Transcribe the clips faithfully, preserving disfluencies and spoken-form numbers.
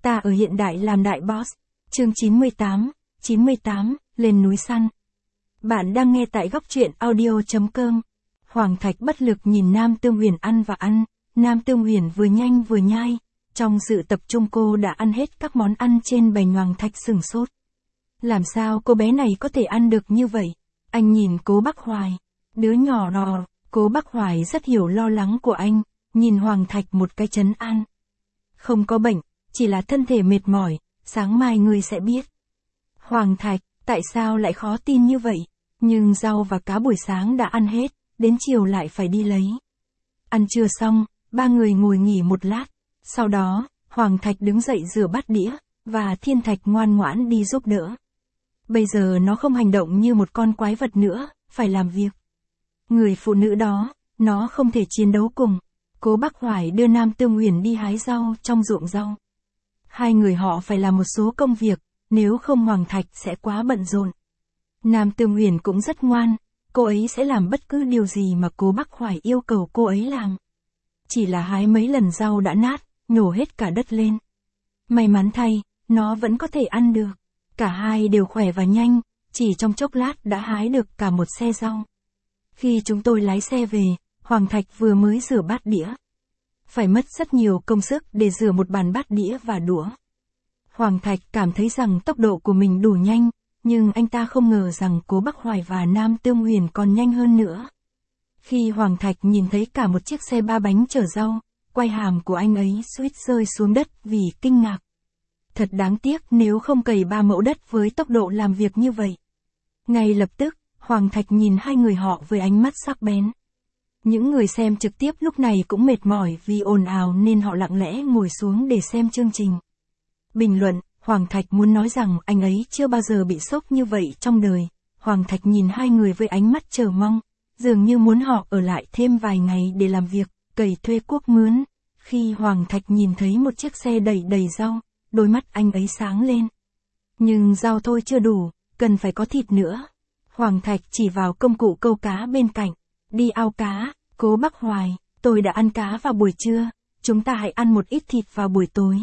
Ta ở hiện đại làm đại boss. Chương chín mươi tám, chín mươi tám, lên núi săn. Bạn đang nghe tại góc truyện audio.com. Hoàng Thạch bất lực nhìn Nam Tương Huyền ăn và ăn, Nam Tương Huyền vừa nhanh vừa nhai. Trong sự tập trung cô đã ăn hết các món ăn trên bày. Hoàng Thạch sửng sốt. Làm sao cô bé này có thể ăn được như vậy? Anh nhìn Cố Bắc Hoài. Đứa nhỏ nọ, Cố Bắc Hoài rất hiểu lo lắng của anh, nhìn Hoàng Thạch một cái trấn an. Không có bệnh, chỉ là thân thể mệt mỏi, sáng mai ngươi sẽ biết. Hoàng Thạch, tại sao lại khó tin như vậy? Nhưng rau và cá buổi sáng đã ăn hết, đến chiều lại phải đi lấy. Ăn trưa xong, ba người ngồi nghỉ một lát. Sau đó, Hoàng Thạch đứng dậy rửa bát đĩa, và Thiên Thạch ngoan ngoãn đi giúp đỡ. Bây giờ nó không hành động như một con quái vật nữa, phải làm việc. Người phụ nữ đó, nó không thể chiến đấu cùng. Cố Bắc Hoài đưa Nam Tương Huyền đi hái rau trong ruộng rau. Hai người họ phải làm một số công việc, nếu không Hoàng Thạch sẽ quá bận rộn. Nam Tương Huyền cũng rất ngoan, cô ấy sẽ làm bất cứ điều gì mà Cố Bắc Hoài yêu cầu cô ấy làm. Chỉ là hái mấy lần rau đã nát, nhổ hết cả đất lên. May mắn thay, nó vẫn có thể ăn được. Cả hai đều khỏe và nhanh, chỉ trong chốc lát đã hái được cả một xe rau. Khi chúng tôi lái xe về, Hoàng Thạch vừa mới rửa bát đĩa. Phải mất rất nhiều công sức để rửa một bàn bát đĩa và đũa. Hoàng Thạch cảm thấy rằng tốc độ của mình đủ nhanh, nhưng anh ta không ngờ rằng Cố Bắc Hoài và Nam Tương Huyền còn nhanh hơn nữa. Khi Hoàng Thạch nhìn thấy cả một chiếc xe ba bánh chở rau, quai hàm của anh ấy suýt rơi xuống đất vì kinh ngạc. Thật đáng tiếc nếu không cày ba mẫu đất với tốc độ làm việc như vậy. Ngay lập tức, Hoàng Thạch nhìn hai người họ với ánh mắt sắc bén. Những người xem trực tiếp lúc này cũng mệt mỏi vì ồn ào nên họ lặng lẽ ngồi xuống để xem chương trình. Bình luận, Hoàng Thạch muốn nói rằng anh ấy chưa bao giờ bị sốc như vậy trong đời. Hoàng Thạch nhìn hai người với ánh mắt chờ mong, dường như muốn họ ở lại thêm vài ngày để làm việc, cày thuê cuốc mướn. Khi Hoàng Thạch nhìn thấy một chiếc xe đẩy đầy rau, đôi mắt anh ấy sáng lên. Nhưng rau thôi chưa đủ, cần phải có thịt nữa. Hoàng Thạch chỉ vào công cụ câu cá bên cạnh. Đi ao cá, Cố Bắc Hoài, tôi đã ăn cá vào buổi trưa, chúng ta hãy ăn một ít thịt vào buổi tối.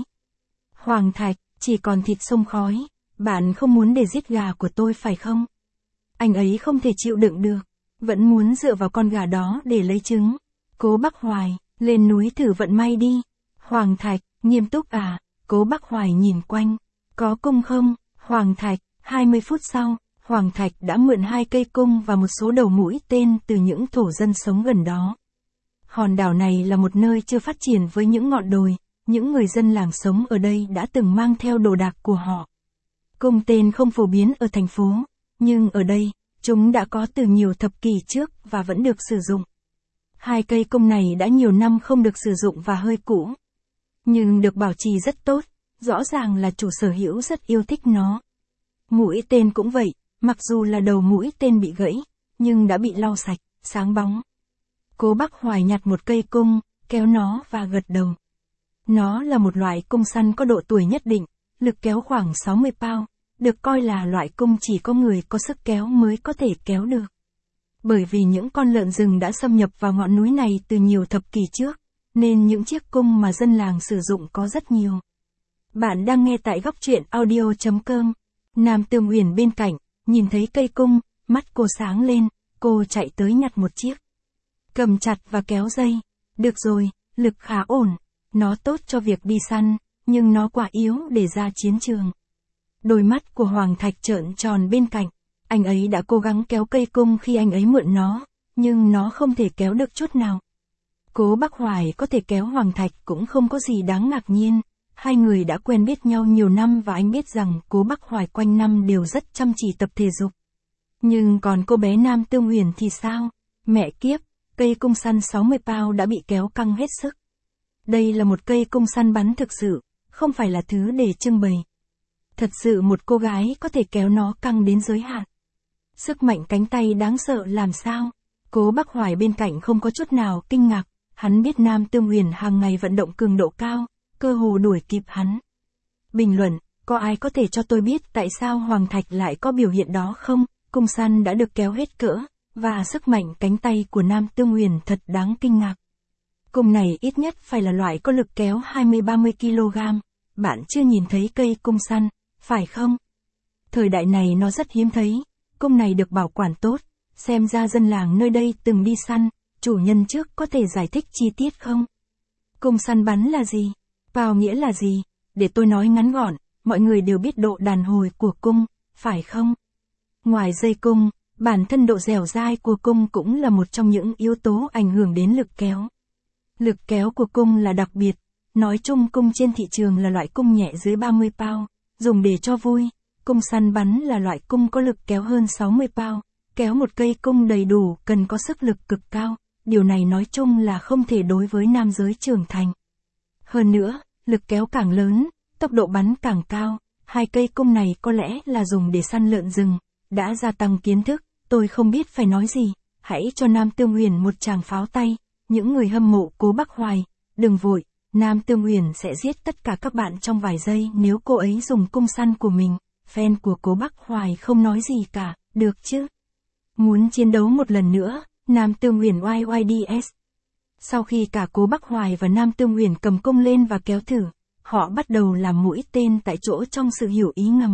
Hoàng Thạch, chỉ còn thịt sông khói, bạn không muốn để giết gà của tôi phải không? Anh ấy không thể chịu đựng được, vẫn muốn dựa vào con gà đó để lấy trứng. Cố Bắc Hoài, lên núi thử vận may đi. Hoàng Thạch, nghiêm túc à? Cố Bắc Hoài nhìn quanh, có cung không? Hoàng Thạch, hai mươi phút sau, Hoàng Thạch đã mượn hai cây cung và một số đầu mũi tên từ những thổ dân sống gần đó. Hòn đảo này là một nơi chưa phát triển với những ngọn đồi, những người dân làng sống ở đây đã từng mang theo đồ đạc của họ. Cung tên không phổ biến ở thành phố, nhưng ở đây, chúng đã có từ nhiều thập kỷ trước và vẫn được sử dụng. Hai cây cung này đã nhiều năm không được sử dụng và hơi cũ, nhưng được bảo trì rất tốt, rõ ràng là chủ sở hữu rất yêu thích nó. Mũi tên cũng vậy, mặc dù là đầu mũi tên bị gãy, nhưng đã bị lau sạch, sáng bóng. Cố Bắc Hoài nhặt một cây cung, kéo nó và gật đầu. Nó là một loại cung săn có độ tuổi nhất định, lực kéo khoảng sáu mươi pound, được coi là loại cung chỉ có người có sức kéo mới có thể kéo được. Bởi vì những con lợn rừng đã xâm nhập vào ngọn núi này từ nhiều thập kỷ trước, nên những chiếc cung mà dân làng sử dụng có rất nhiều. Bạn đang nghe tại góc truyện audio.com. Nam Tương Huyền bên cạnh, nhìn thấy cây cung, mắt cô sáng lên, cô chạy tới nhặt một chiếc. Cầm chặt và kéo dây. Được rồi, lực khá ổn. Nó tốt cho việc đi săn, nhưng nó quá yếu để ra chiến trường. Đôi mắt của Hoàng Thạch trợn tròn bên cạnh. Anh ấy đã cố gắng kéo cây cung khi anh ấy mượn nó, nhưng nó không thể kéo được chút nào. Cố Bắc Hoài có thể kéo Hoàng Thạch cũng không có gì đáng ngạc nhiên. Hai người đã quen biết nhau nhiều năm và anh biết rằng Cố Bắc Hoài quanh năm đều rất chăm chỉ tập thể dục. Nhưng còn cô bé Nam Tương Huyền thì sao? Mẹ kiếp, cây cung săn sáu mươi pound đã bị kéo căng hết sức. Đây là một cây cung săn bắn thực sự, không phải là thứ để trưng bày. Thật sự một cô gái có thể kéo nó căng đến giới hạn. Sức mạnh cánh tay đáng sợ làm sao? Cố Bắc Hoài bên cạnh không có chút nào kinh ngạc, hắn biết Nam Tương Huyền hàng ngày vận động cường độ cao, cơ hồ đuổi kịp hắn. Bình luận, có ai có thể cho tôi biết tại sao Hoàng Thạch lại có biểu hiện đó không? Cung săn đã được kéo hết cỡ, và sức mạnh cánh tay của Nam Tương Huyền thật đáng kinh ngạc. Cung này ít nhất phải là loại có lực kéo hai mươi đến ba mươi ki lô gam. bạn chưa nhìn thấy cây cung săn, phải không? Thời đại này nó rất hiếm thấy, cung này được bảo quản tốt, xem ra dân làng nơi đây từng đi săn, chủ nhân trước có thể giải thích chi tiết không? Cung săn bắn là gì? Pao nghĩa là gì? Để tôi nói ngắn gọn, mọi người đều biết độ đàn hồi của cung, phải không? Ngoài dây cung, bản thân độ dẻo dai của cung cũng là một trong những yếu tố ảnh hưởng đến lực kéo. Lực kéo của cung là đặc biệt, nói chung cung trên thị trường là loại cung nhẹ dưới ba mươi pound, dùng để cho vui. Cung săn bắn là loại cung có lực kéo hơn sáu mươi pound, kéo một cây cung đầy đủ cần có sức lực cực cao, điều này nói chung là không thể đối với nam giới trưởng thành. Hơn nữa, lực kéo càng lớn, tốc độ bắn càng cao, hai cây cung này có lẽ là dùng để săn lợn rừng, đã gia tăng kiến thức, tôi không biết phải nói gì, hãy cho Nam Tương Huyền một tràng pháo tay, những người hâm mộ Cố Bắc Hoài, đừng vội, Nam Tương Huyền sẽ giết tất cả các bạn trong vài giây nếu cô ấy dùng cung săn của mình. Fan của Cố Bắc Hoài không nói gì cả, được chứ? Muốn chiến đấu một lần nữa, Nam Tương Huyền Y Y D S. Sau khi cả Cố Bắc Hoài và Nam Tương Huyền cầm cung lên và kéo thử, họ bắt đầu làm mũi tên tại chỗ trong sự hiểu ý ngầm.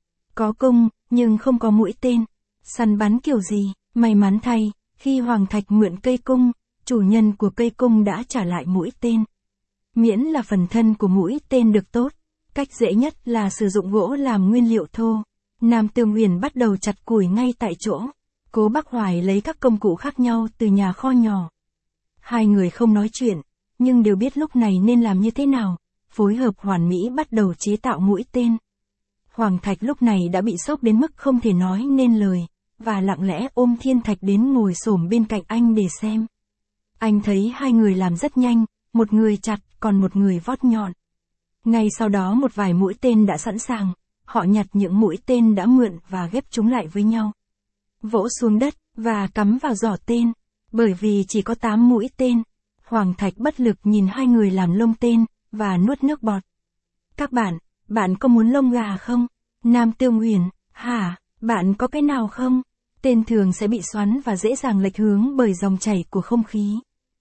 Có cung, nhưng không có mũi tên. Săn bắn kiểu gì? May mắn thay, khi Hoàng Thạch mượn cây cung, chủ nhân của cây cung đã trả lại mũi tên. Miễn là phần thân của mũi tên được tốt, cách dễ nhất là sử dụng gỗ làm nguyên liệu thô. Nam Tương Huyền bắt đầu chặt củi ngay tại chỗ. Cố Bắc Hoài lấy các công cụ khác nhau từ nhà kho nhỏ. Hai người không nói chuyện, nhưng đều biết lúc này nên làm như thế nào. Phối hợp hoàn mỹ bắt đầu chế tạo mũi tên. Hoàng Thạch lúc này đã bị sốc đến mức không thể nói nên lời, và lặng lẽ ôm Thiên Thạch đến ngồi xổm bên cạnh anh để xem. Anh thấy hai người làm rất nhanh, một người chặt, còn một người vót nhọn. Ngay sau đó một vài mũi tên đã sẵn sàng, họ nhặt những mũi tên đã mượn và ghép chúng lại với nhau. Vỗ xuống đất, và cắm vào giỏ tên. Bởi vì chỉ có tám mũi tên, Hoàng Thạch bất lực nhìn hai người làm lông tên, và nuốt nước bọt. Các bạn, bạn có muốn lông gà không? Nam Tương Huyền, hả, bạn có cái nào không? Tên thường sẽ bị xoắn và dễ dàng lệch hướng bởi dòng chảy của không khí.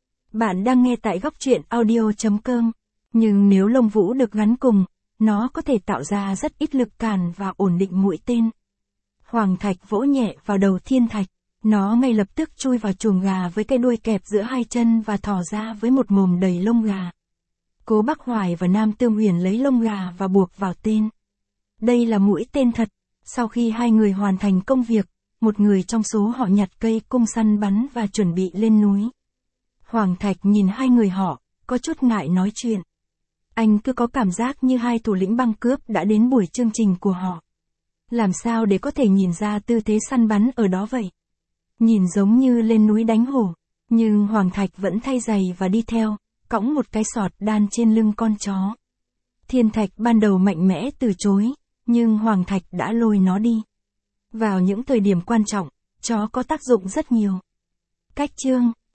Bạn đang nghe tại góc truyện audio chấm com. Nhưng nếu lông vũ được gắn cùng, nó có thể tạo ra rất ít lực cản và ổn định mũi tên. Hoàng Thạch vỗ nhẹ vào đầu Thiên Thạch, nó ngay lập tức chui vào chuồng gà với cái đuôi kẹp giữa hai chân và thò ra với một mồm đầy lông gà. Cố Bắc Hoài và Nam Tương Huyền lấy lông gà và buộc vào tên. Đây là mũi tên thật. Sau khi hai người hoàn thành công việc, một người trong số họ nhặt cây cung săn bắn và chuẩn bị lên núi. Hoàng Thạch nhìn hai người họ, có chút ngại nói chuyện. Anh cứ có cảm giác như hai thủ lĩnh băng cướp đã đến buổi chương trình của họ. Làm sao để có thể nhìn ra tư thế săn bắn ở đó vậy? Nhìn giống như lên núi đánh hổ, nhưng Hoàng Thạch vẫn thay giày và đi theo, cõng một cái sọt đan trên lưng con chó. Thiên Thạch ban đầu mạnh mẽ từ chối, nhưng Hoàng Thạch đã lôi nó đi. Vào những thời điểm quan trọng, chó có tác dụng rất nhiều. Cách chương